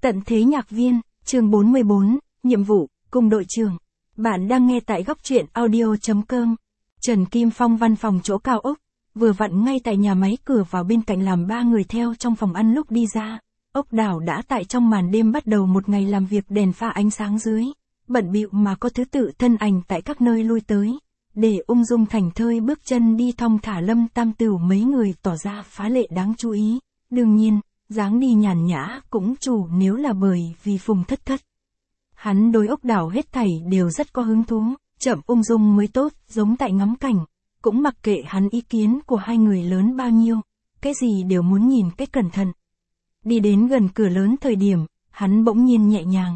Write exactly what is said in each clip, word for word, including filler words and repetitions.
Tận thế nhạc viên, chương bốn mươi bốn, nhiệm vụ, cùng đội trưởng. Bạn đang nghe tại góc truyện audio chấm com. Trần Kim Phong văn phòng chỗ cao ốc, vừa vặn ngay tại nhà máy cửa vào bên cạnh làm ba người theo trong phòng ăn lúc đi ra. Ốc đảo đã tại trong màn đêm bắt đầu một ngày làm việc đèn pha ánh sáng dưới, bận bịu mà có thứ tự thân ảnh tại các nơi lui tới. Để ung dung thành thơi bước chân đi thong thả Lâm Tam Tửu mấy người tỏ ra phá lệ đáng chú ý. Đương nhiên, dáng đi nhàn nhã cũng chủ nếu là bởi vì Phùng Thất Thất. Hắn đối ốc đảo hết thảy đều rất có hứng thú, chậm ung dung mới tốt, giống tại ngắm cảnh, cũng mặc kệ hắn ý kiến của hai người lớn bao nhiêu, cái gì đều muốn nhìn cách cẩn thận. Đi đến gần cửa lớn thời điểm, hắn bỗng nhiên nhẹ nhàng.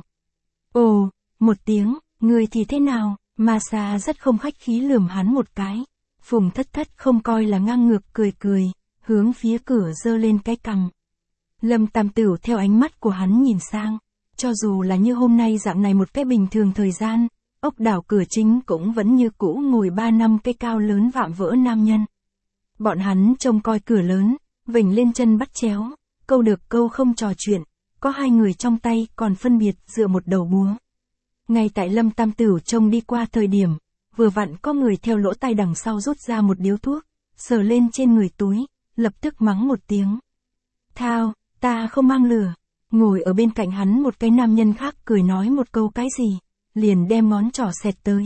Ồ, một tiếng, người thì thế nào, mà xa rất không khách khí lườm hắn một cái. Phùng Thất Thất không coi là ngang ngược cười cười, hướng phía cửa giơ lên cái cằm. Lâm Tam Tửu theo ánh mắt của hắn nhìn sang, cho dù là như hôm nay dạng này một cái bình thường thời gian, ốc đảo cửa chính cũng vẫn như cũ ngồi ba năm cái cao lớn vạm vỡ nam nhân. Bọn hắn trông coi cửa lớn, vểnh lên chân bắt chéo, câu được câu không trò chuyện, có hai người trong tay còn phân biệt dựa một đầu búa. Ngay tại Lâm Tam Tửu trông đi qua thời điểm, vừa vặn có người theo lỗ tai đằng sau rút ra một điếu thuốc, sờ lên trên người túi, lập tức mắng một tiếng. Thao, ta không mang lửa. Ngồi ở bên cạnh hắn một cái nam nhân khác cười nói một câu cái gì, liền đem ngón trỏ xẹt tới.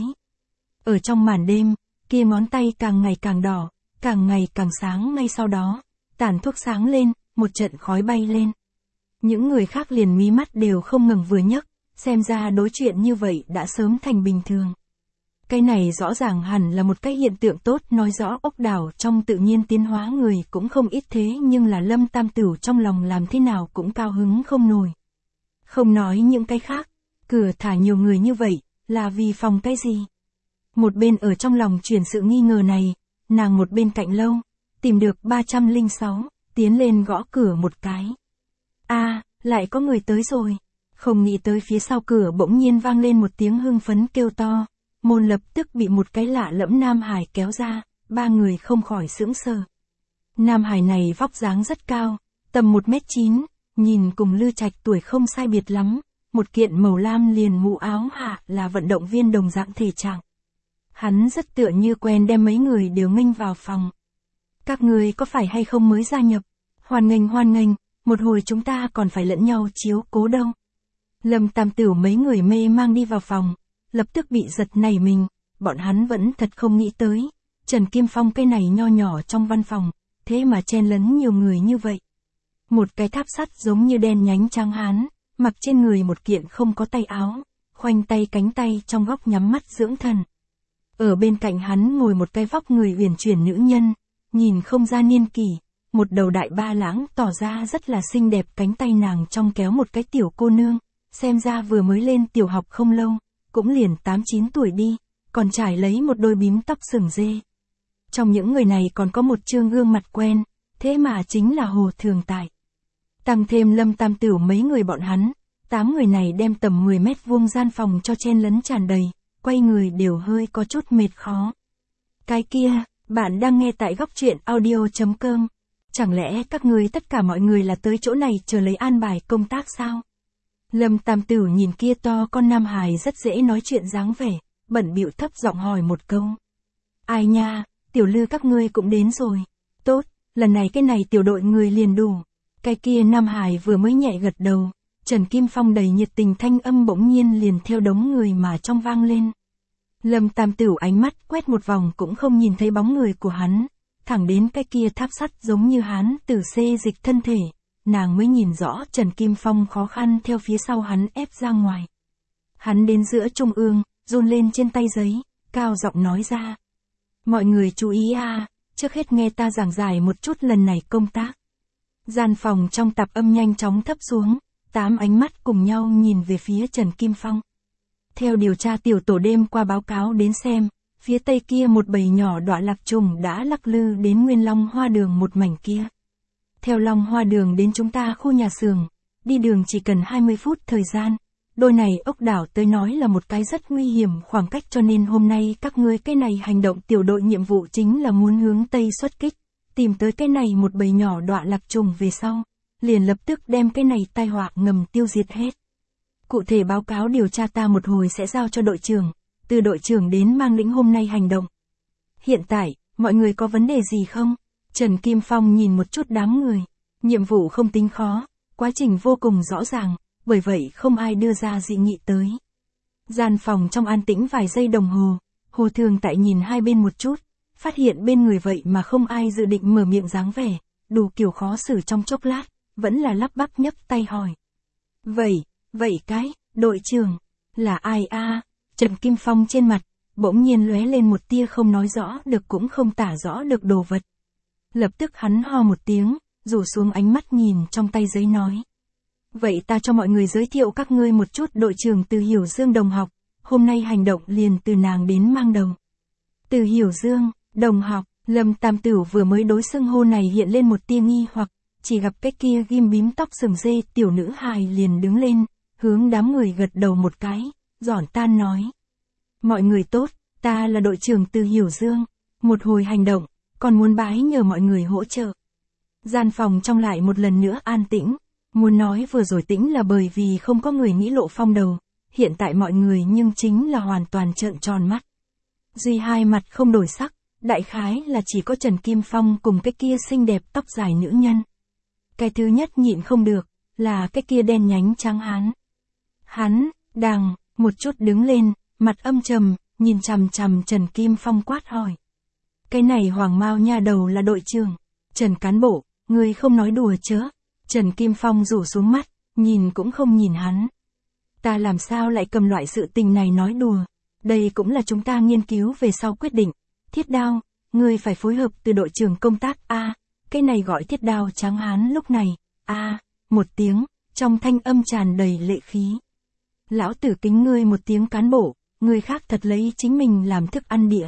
Ở trong màn đêm, kia ngón tay càng ngày càng đỏ, càng ngày càng sáng, ngay sau đó, tàn thuốc sáng lên, một trận khói bay lên. Những người khác liền mí mắt đều không ngừng vừa nhấc, xem ra đối chuyện như vậy đã sớm thành bình thường. Cái này rõ ràng hẳn là một cái hiện tượng tốt, nói rõ ốc đảo trong tự nhiên tiến hóa người cũng không ít, thế nhưng là Lâm Tam Tửu trong lòng làm thế nào cũng cao hứng không nổi. Không nói những cái khác, cửa thả nhiều người như vậy, là vì phòng cái gì? Một bên ở trong lòng chuyển sự nghi ngờ này, nàng một bên cạnh lâu, tìm được ba trăm lẻ sáu, tiến lên gõ cửa một cái. A, lại có người tới rồi. Không nghĩ tới phía sau cửa bỗng nhiên vang lên một tiếng hưng phấn kêu to. Môn lập tức bị một cái lạ lẫm nam hải kéo ra, ba người không khỏi sững sờ. Nam hải này vóc dáng rất cao, tầm một mét chín, nhìn cùng Lư Trạch tuổi không sai biệt lắm, một kiện màu lam liền mũ áo hạ là vận động viên đồng dạng thể trạng. Hắn rất tựa như quen đem mấy người đều nghênh vào phòng. Các người có phải hay không mới gia nhập? Hoan nghênh hoan nghênh, một hồi chúng ta còn phải lẫn nhau chiếu cố đâu. Lâm Tam Tửu mấy người mê mang đi vào phòng, lập tức bị giật nảy mình, bọn hắn vẫn thật không nghĩ tới, Trần Kim Phong cái này nho nhỏ trong văn phòng, thế mà chen lấn nhiều người như vậy. Một cái tháp sắt giống như đen nhánh trắng hán, mặc trên người một kiện không có tay áo, khoanh tay cánh tay trong góc nhắm mắt dưỡng thần. Ở bên cạnh hắn ngồi một cái vóc người uyển chuyển nữ nhân, nhìn không ra niên kỷ, một đầu đại ba lãng tỏ ra rất là xinh đẹp, cánh tay nàng trong kéo một cái tiểu cô nương, xem ra vừa mới lên tiểu học không lâu. Cũng liền tám chín tuổi đi, còn trải lấy một đôi bím tóc sừng dê. Trong những người này còn có một trương gương mặt quen, thế mà chính là Hồ Thường Tại. Tăng thêm Lâm Tam Tửu mấy người bọn hắn, tám người này đem tầm mười mét vuông gian phòng cho chen lấn tràn đầy, quay người đều hơi có chút mệt khó. Cái kia, bạn đang nghe tại góc truyện audio chấm com. Chẳng lẽ các người tất cả mọi người là tới chỗ này chờ lấy an bài công tác sao? Lâm Tam Tửu nhìn kia to con nam hài rất dễ nói chuyện dáng vẻ, bận bịu thấp giọng hỏi một câu. Ai nha, tiểu Lư các ngươi cũng đến rồi. Tốt, lần này cái này tiểu đội người liền đủ. Cái kia nam hài vừa mới nhẹ gật đầu, Trần Kim Phong đầy nhiệt tình thanh âm bỗng nhiên liền theo đống người mà trong vang lên. Lâm Tam Tửu ánh mắt quét một vòng cũng không nhìn thấy bóng người của hắn, thẳng đến cái kia tháp sắt giống như hắn từ xê dịch thân thể. Nàng mới nhìn rõ Trần Kim Phong khó khăn theo phía sau hắn ép ra ngoài. Hắn đến giữa trung ương, run lên trên tay giấy, cao giọng nói ra. Mọi người chú ý a, trước hết nghe ta giảng giải một chút lần này công tác. Gian phòng trong tạp âm nhanh chóng thấp xuống, tám ánh mắt cùng nhau nhìn về phía Trần Kim Phong. Theo điều tra tiểu tổ đêm qua báo cáo đến xem, phía tây kia một bầy nhỏ đọa lạc trùng đã lắc lư đến Nguyên Long Hoa Đường một mảnh kia. Theo Long Hoa Đường đến chúng ta khu nhà xưởng, đi đường chỉ cần hai mươi phút thời gian. Đôi này ốc đảo tới nói là một cái rất nguy hiểm khoảng cách, cho nên hôm nay các ngươi cái này hành động tiểu đội nhiệm vụ chính là muốn hướng Tây xuất kích, tìm tới cái này một bầy nhỏ đọa lạc trùng về sau. liền lập tức đem cái này tai họa ngầm tiêu diệt hết. Cụ thể báo cáo điều tra ta một hồi sẽ giao cho đội trưởng, từ đội trưởng đến mang lĩnh hôm nay hành động. Hiện tại, mọi người có vấn đề gì không? Trần Kim Phong nhìn một chút đám người. Nhiệm vụ không tính khó, quá trình vô cùng rõ ràng, bởi vậy không ai đưa ra dị nghị tới. Gian phòng trong an tĩnh vài giây đồng hồ, Hồ Thường Tại nhìn hai bên một chút, phát hiện bên người vậy mà không ai dự định mở miệng dáng vẻ, đủ kiểu khó xử trong chốc lát, vẫn là lắp bắp nhấc tay hỏi. Vậy, vậy cái, đội trưởng, là ai a? Trần Kim Phong trên mặt, bỗng nhiên lóe lên một tia không nói rõ được cũng không tả rõ được đồ vật. Lập tức hắn ho một tiếng, rủ xuống ánh mắt nhìn trong tay giấy nói. Vậy ta cho mọi người giới thiệu các ngươi một chút, đội trưởng Từ Hiểu Dương đồng học, hôm nay hành động liền từ nàng đến mang đầu. Từ Hiểu Dương, đồng học, Lâm Tam Tửu vừa mới đối xưng hô này hiện lên một tia nghi hoặc, chỉ gặp cái kia ghim bím tóc sừng dê tiểu nữ hài liền đứng lên, hướng đám người gật đầu một cái, giòn tan nói. Mọi người tốt, ta là đội trưởng Từ Hiểu Dương, một hồi hành động, còn muốn bái nhờ mọi người hỗ trợ. Gian phòng trong lại một lần nữa an tĩnh, muốn nói vừa rồi tĩnh là bởi vì không có người nghĩ Lộ Phong đầu, hiện tại mọi người nhưng chính là hoàn toàn trợn tròn mắt. Duy hai mặt không đổi sắc, đại khái là chỉ có Trần Kim Phong cùng cái kia xinh đẹp tóc dài nữ nhân. Cái thứ nhất nhịn không được, là cái kia đen nhánh trắng hán. Hắn, đằng, một chút đứng lên, mặt âm trầm, nhìn chằm chằm Trần Kim Phong quát hỏi. Cái này hoàng mao nha đầu là đội trưởng, Trần cán bộ, người không nói đùa chớ. Trần Kim Phong rủ xuống mắt, nhìn cũng không nhìn hắn. Ta làm sao lại cầm loại sự tình này nói đùa, đây cũng là chúng ta nghiên cứu về sau quyết định. Thiết Đao, ngươi phải phối hợp từ đội trưởng công tác a. À, cái này gọi Thiết Đao trắng hán lúc này, a, à, một tiếng, trong thanh âm tràn đầy lệ khí. Lão tử kính ngươi một tiếng cán bộ, người khác thật lấy chính mình làm thức ăn đĩa.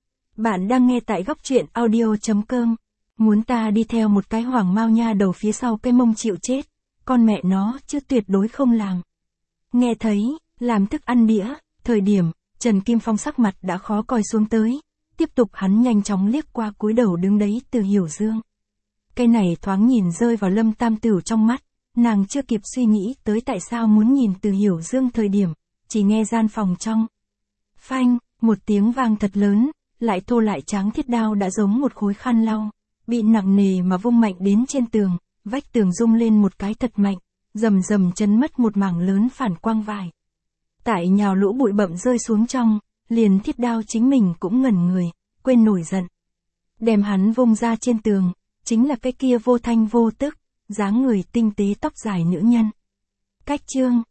Bạn đang nghe tại góc truyện audio chấm com. Muốn ta đi theo một cái hoàng mao nha đầu phía sau cái mông chịu chết, con mẹ nó chứ tuyệt đối không làm. Nghe thấy, làm thức ăn đĩa, thời điểm, Trần Kim Phong sắc mặt đã khó coi xuống tới, tiếp tục hắn nhanh chóng liếc qua cúi đầu đứng đấy Từ Hiểu Dương. Cái này thoáng nhìn rơi vào Lâm Tam Tửu trong mắt, nàng chưa kịp suy nghĩ tới tại sao muốn nhìn Từ Hiểu Dương thời điểm, chỉ nghe gian phòng trong. Phanh, một tiếng vang thật lớn, lại thô lại tráng thiết đao đã giống một khối khăn lau, bị nặng nề mà vung mạnh đến trên tường, vách tường rung lên một cái thật mạnh, rầm rầm chấn mất một mảng lớn phản quang vải. Tại nhào lũ bụi bậm rơi xuống trong, liền thiết đao chính mình cũng ngẩn người, quên nổi giận. Đem hắn vung ra trên tường, chính là cái kia vô thanh vô tức, dáng người tinh tế tóc dài nữ nhân. Cách chương,